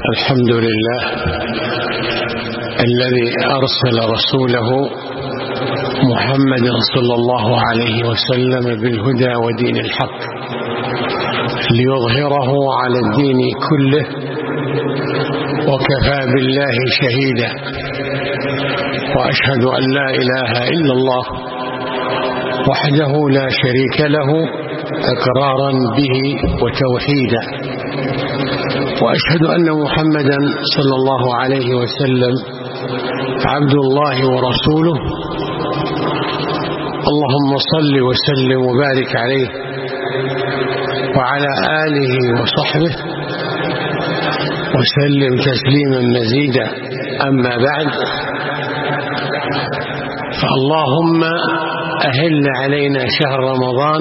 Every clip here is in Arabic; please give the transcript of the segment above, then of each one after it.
الحمد لله الذي أرسل رسوله محمد صلى الله عليه وسلم بالهدى ودين الحق ليظهره على الدين كله، وكفى بالله شهيدا. وأشهد أن لا إله إلا الله وحده لا شريك له إقرارا به وتوحيدا، وأشهد أن محمدا صلى الله عليه وسلم عبد الله ورسوله. اللهم صل وسلم وبارك عليه وعلى آله وصحبه وسلم تسليما مزيدا. أما بعد، فاللهم أهل علينا شهر رمضان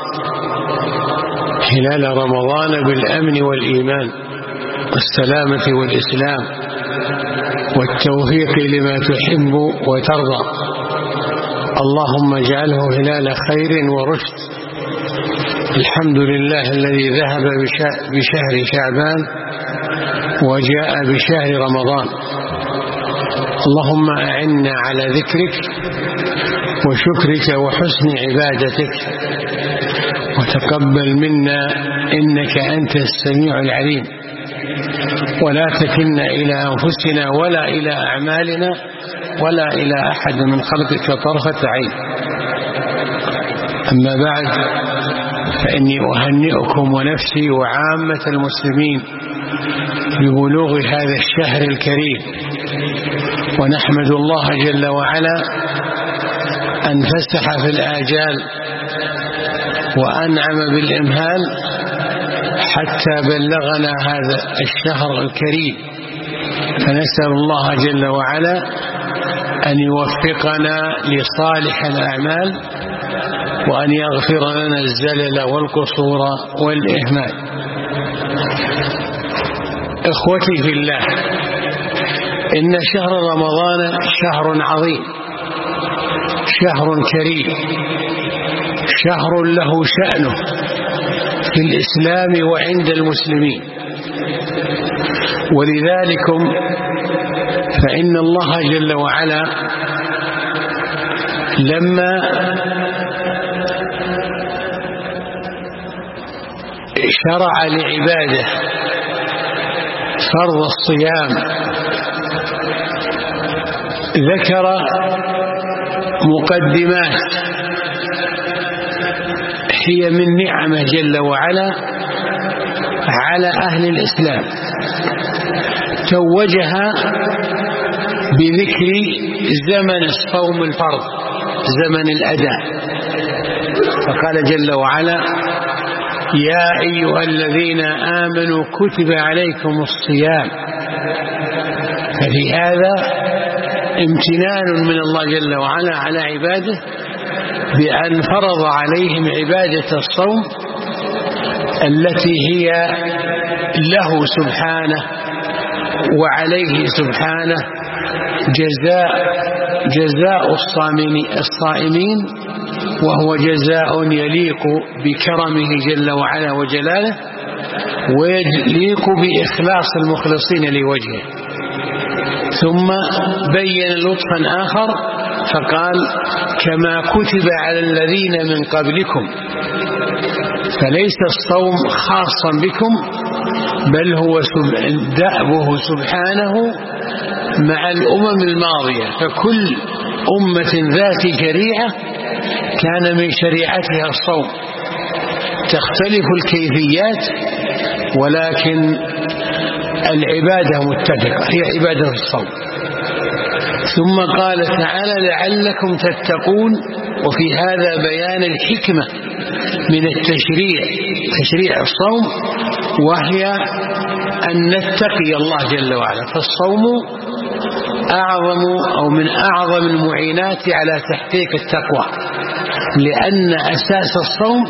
خلال رمضان بالأمن والإيمان والسلامة والإسلام والتوفيق لما تحب وترضى. اللهم اجعله هلال خير ورشد. الحمد لله الذي ذهب بشهر شعبان وجاء بشهر رمضان. اللهم أعنا على ذكرك وشكرك وحسن عبادتك، وتقبل منا إنك أنت السميع العليم، ولا تكلنا إلى أنفسنا ولا إلى أعمالنا ولا إلى أحد من خلقك طرفة عين. أما بعد، فإني أهنئكم ونفسي وعامة المسلمين ببلوغ هذا الشهر الكريم، ونحمد الله جل وعلا أن فسح في الآجال وأنعم بالإمهال حتى بلغنا هذا الشهر الكريم. فنسأل الله جل وعلا أن يوفقنا لصالح الأعمال، وأن يغفر لنا الزلل والقصور والإهمال. إخوتي في الله، إن شهر رمضان شهر عظيم، شهر كريم، شهر له شأنه في الإسلام وعند المسلمين. ولذلك فإن الله جل وعلا لما شرع لعباده فرض الصيام ذكر مقدمات هي من نعمه جل وعلا على أهل الإسلام، توجها بذكر زمن الصوم الفرض، زمن الأداء. فقال جل وعلا: يا أيها الذين آمنوا كتب عليكم الصيام. ففي هذا امتنان من الله جل وعلا على عباده بأن فرض عليهم عبادة الصوم التي هي له سبحانه وعليه سبحانه جزاء الصائمين، وهو جزاء يليق بكرمه جل وعلا وجلاله، ويليق بإخلاص المخلصين لوجهه. ثم بين لطفا آخر فقال: كما كتب على الذين من قبلكم. فليس الصوم خاصا بكم، بل هو دأبه سبحانه مع الأمم الماضية. فكل أمة ذات شريعة كان من شريعتها الصوم، تختلف الكيفيات ولكن العبادة متفقة، هي عبادة الصوم. ثم قال تعالى: لعلكم تتقون. وفي هذا بيان الحكمة من تشريع الصوم، وهي أن نتقي الله جل وعلا. فالصوم أعظم أو من أعظم المعينات على تحقيق التقوى، لأن أساس الصوم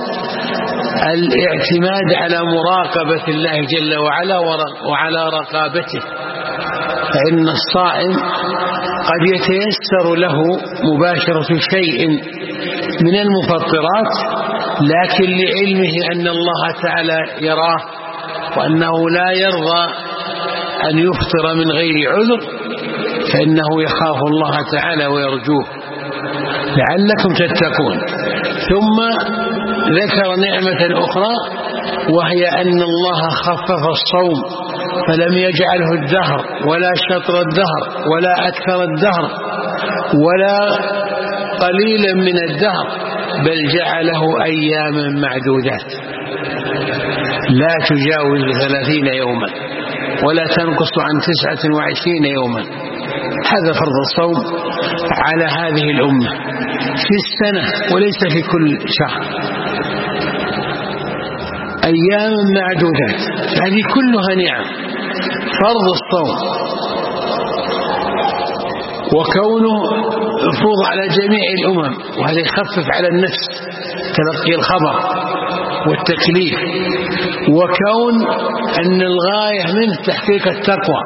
الاعتماد على مراقبة الله جل وعلا وعلى رقابته. فإن الصائم قد يتيسر له مباشرة شيء من المفطرات، لكن لعلمه أن الله تعالى يراه، وأنه لا يرضى أن يفطر من غير عذر فإنه يخاف الله تعالى ويرجوه لعلكم تتقون. ثم ذكر نعمة أخرى وهي أن الله خفف الصوم فلم يجعله الدهر ولا شطر الدهر ولا أكثر الدهر ولا قليلا من الدهر، بل جعله أياما معدودات لا تجاوز 30 يوما ولا تنقص عن 29 يوما. هذا فرض الصوم على هذه الأمة في السنة وليس في كل شهر، أيام معدودات، هذه كلها نعم. فرض الصوم وكونه مفروض على جميع الأمم، وهذا يخفف على النفس تلقي الخبر والتكليف، وكون أن الغاية منه تحقيق التقوى،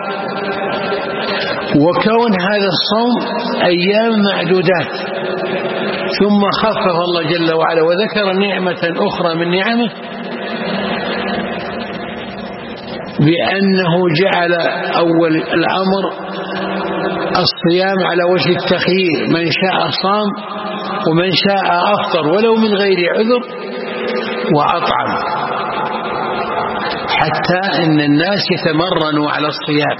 وكون هذا الصوم أيام معدودات. ثم خفف الله جل وعلا وذكر نعمة أخرى من نعمه بأنه جعل أول الأمر الصيام على وجه التخيير، من شاء صام ومن شاء أفطر ولو من غير عذر وأطعم، حتى أن الناس يتمرنوا على الصيام،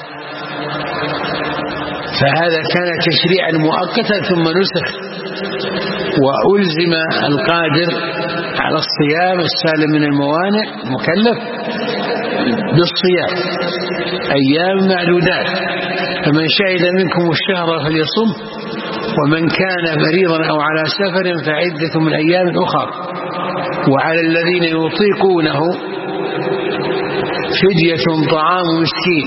فهذا كان تشريعا مؤقتا ثم نسخ وألزم القادر على الصيام السالم من الموانع مكلف بالصيام أيام معدودات، فمن شهد منكم الشهر فليصم ومن كان مريضا أو على سفر فعدة من أيام أخر، وعلى الذين يطيقونه فدية طعام مسكين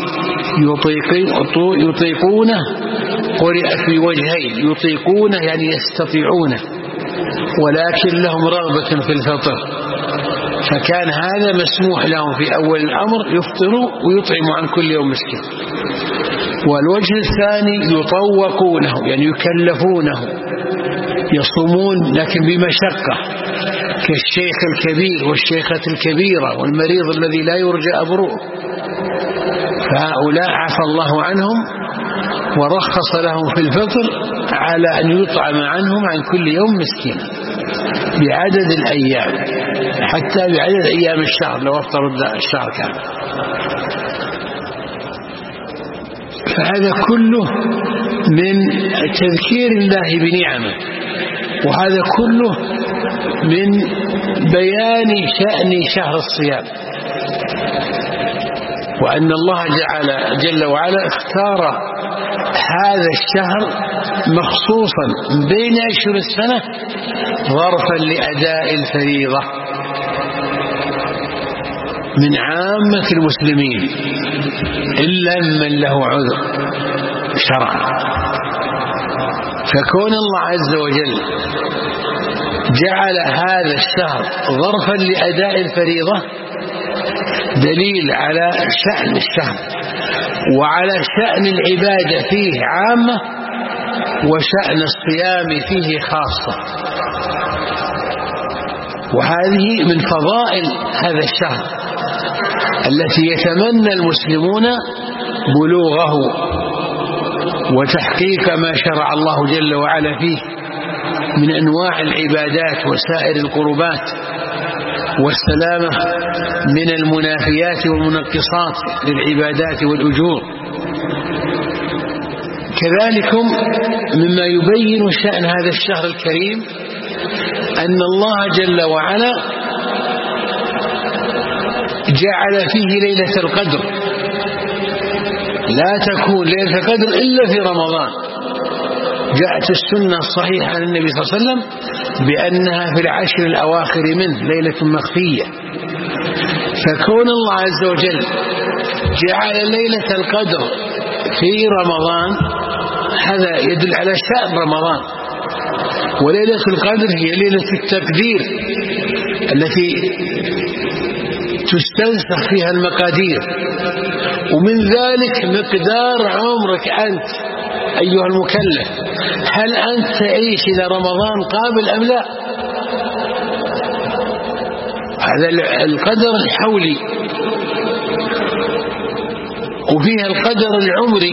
يطيقونه قرئ في وجهين، يطيقونه يعني يستطيعونه ولكن لهم رغبة في الفطر، فكان هذا مسموح لهم في أول الأمر يفطروا ويطعموا عن كل يوم مسكين. والوجه الثاني يطوقونه يعني يكلفونه يصومون لكن بمشقة، كالشيخ الكبير والشيخة الكبيرة والمريض الذي لا يرجى أبروه، فهؤلاء عفى الله عنهم ورخص لهم في الفطر على أن يطعم عنهم عن كل يوم مسكين بعدد الأيام، حتى بعدد أيام الشهر لو أفطروا الشهر كامل. فهذا كله من تذكير الله بنعمه، وهذا كله من بيان شأن شهر الصيام، وأن الله جل وعلا اختار هذا الشهر مخصوصا بين أشهر السنة ظرفا لأداء الفريضة من عامة المسلمين إلا من له عذر شرعا. فكون الله عز وجل جعل هذا الشهر ظرفا لأداء الفريضة دليل على شأن الشهر وعلى شأن العبادة فيه عامة وشأن الصيام فيه خاصة، وهذه من فضائل هذا الشهر التي يتمنى المسلمون بلوغه وتحقيق ما شرع الله جل وعلا فيه من أنواع العبادات وسائر القربات والسلامة من المنافيات والمنقصات للعبادات والأجور. كذلك مما يبين شأن هذا الشهر الكريم أن الله جل وعلا جعل فيه ليلة القدر، لا تكون ليلة القدر إلا في رمضان. جاءت السنة الصحيحة عن النبي صلى الله عليه وسلم بأنها في العشر الأواخر منه ليلة مخفية. فكون الله عز وجل جعل ليلة القدر في رمضان هذا يدل على شأن رمضان، وليلة القدر هي ليلة التقدير التي تستنسخ فيها المقادير، ومن ذلك مقدار عمرك أنت أيها المكلف، هل أنت تعيش إلى رمضان قابل أم لا؟ هذا القدر الحولي. وفيها القدر العمري،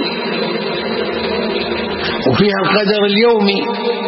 وفيها القدر اليومي.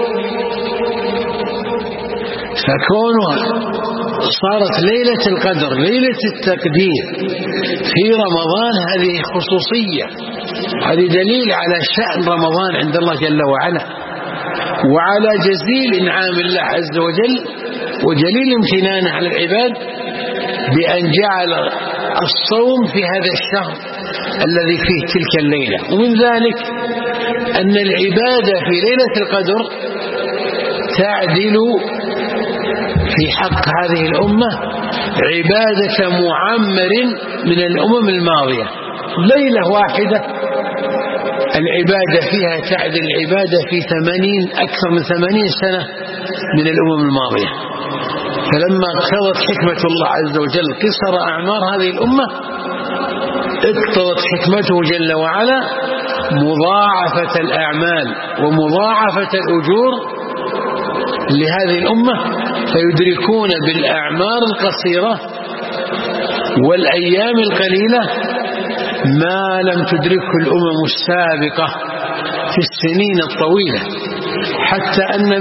فكونها صارت ليلة القدر ليلة التقدير في رمضان هذه خصوصية، هذه دليل على شأن رمضان عند الله جل وعلا، وعلى جزيل إنعام الله عز وجل وجليل امتنانه على العباد بأن جعل الصوم في هذا الشهر الذي فيه تلك الليلة. ومن ذلك أن العبادة في ليلة القدر تعدل في حق هذه الأمة عبادة معمر من الأمم الماضية. ليلة واحدة العبادة فيها تعدل العبادة في أكثر من 80 سنة من الأمم الماضية. فلما اقتضت حكمة الله عز وجل قصر أعمار هذه الأمة، اقتضت حكمته جل وعلا مضاعفة الأعمال ومضاعفة الأجور لهذه الأمة، فيدركون بالأعمار القصيرة والأيام القليلة ما لم تدركه الأمم السابقة في السنين الطويلة، حتى أن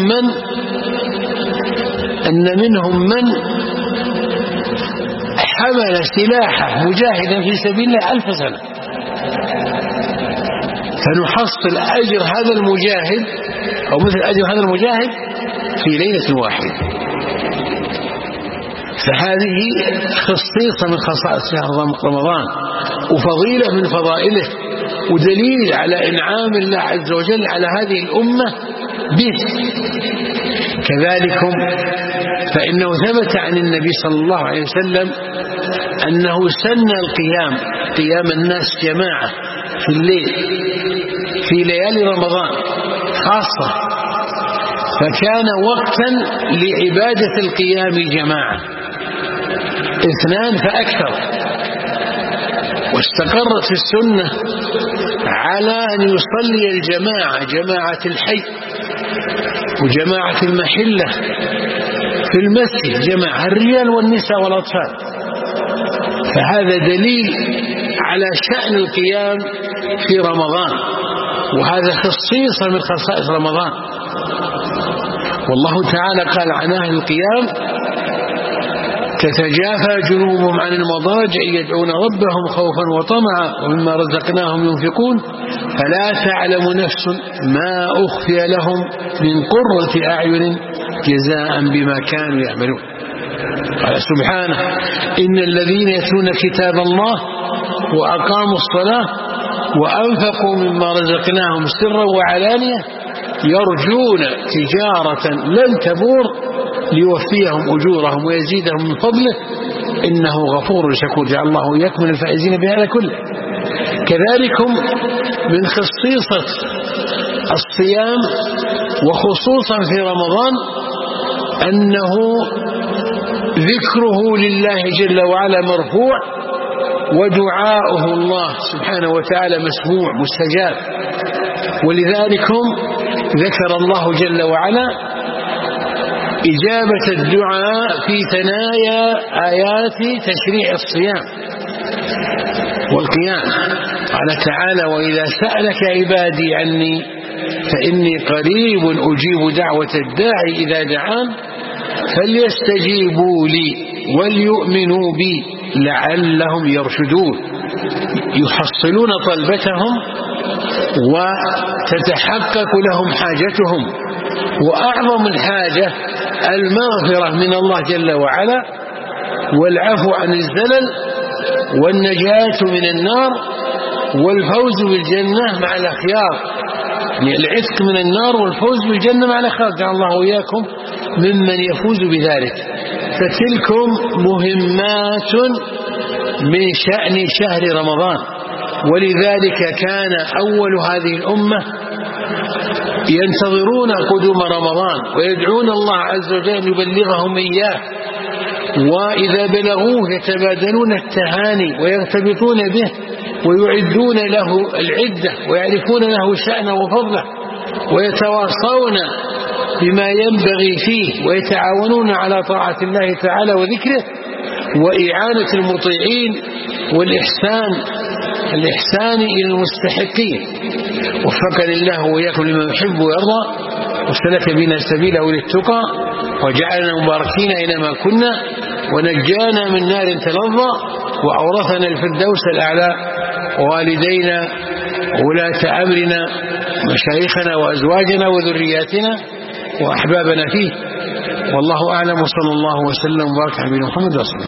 منهم من حمل سلاحه مجاهدا في سبيل الله 1000 سنة، فنحصل أجر هذا المجاهد أو مثل أجر هذا المجاهد في ليلة واحدة. فهذه خصيصة من خصائص شهر رمضان وفضيلة من فضائله ودليل على إنعام الله عز وجل على هذه الأمة به. كذلك فإنه ثبت عن النبي صلى الله عليه وسلم أنه سن قيام الناس جماعة في الليل في ليالي رمضان خاصة، فكان وقتا لعبادة القيام جماعة 2 فأكثر. واستقرت في السنة على أن يصلي الجماعة، جماعة الحي وجماعة المحلة في المسجد، جماعة الرجال والنساء والأطفال. فهذا دليل على شأن القيام في رمضان، وهذا خصيصة من خصائص رمضان. والله تعالى قال عن أهل القيام: تتجافى جنوبهم عن المضاجع يدعون ربهم خوفا وطمعا ومما رزقناهم ينفقون فلا تعلم نفس ما أخفي لهم من قرة أعين جزاء بما كانوا يعملون. قال سبحانه: إن الذين يتلون كتاب الله وأقاموا الصلاة وأنفقوا مما رزقناهم سرا وعلانية يرجون تجارة لن تبور ليوفيهم أجورهم ويزيدهم من فضله إنه غفور شكور. جعل الله إياكم من الفائزين بهذا كله. كذلك من خصيصة الصيام وخصوصا في رمضان أنه ذكره لله جل وعلا مرفوع، ودعاؤه الله سبحانه وتعالى مسموع مستجاب. ولذلك ذكر الله جل وعلا إجابة الدعاء في ثنايا آيات تشريع الصيام والقيام. قال تعالى: وإذا سألك عبادي عني فإني قريب أجيب دعوة الداعي إذا دعان فليستجيبوا لي وليؤمنوا بي لعلهم يرشدون. يحصلون طلبتهم وتتحقق لهم حاجتهم، وأعظم الحاجة المغفرة من الله جل وعلا والعفو عن الزلل والنجاة من النار والفوز بالجنة مع الأخيار، يعني العتق من النار والفوز بالجنة مع الأخيار. جعل الله وإياكم ممن يفوز بذلك. فتلكم مهمات من شأن شهر رمضان. ولذلك كان أول هذه الأمة ينتظرون قدوم رمضان ويدعون الله عز وجل أن يبلغهم إياه، وإذا بلغوه يتبادلون التهاني ويرتبطون به ويعدون له العدة ويعرفون له شأنه وفضله ويتواصون بما ينبغي فيه ويتعاونون على طاعة الله تعالى وذكره وإعانة المطيعين والإحسان الإحسان إلى المستحقين. وفقنا الله وإياكم لما يحب ويرضى، وسلك بنا سبيله للتقى، وجعلنا مباركين أينما كنا، ونجانا من نار تلظى، وأورثنا الفردوس الأعلى، ووالدينا وولاة أمرنا مشايخنا وأزواجنا وذرياتنا وأحبابنا فيه. والله أعلم، وصلى الله وسلم وبارك على نبينا محمد.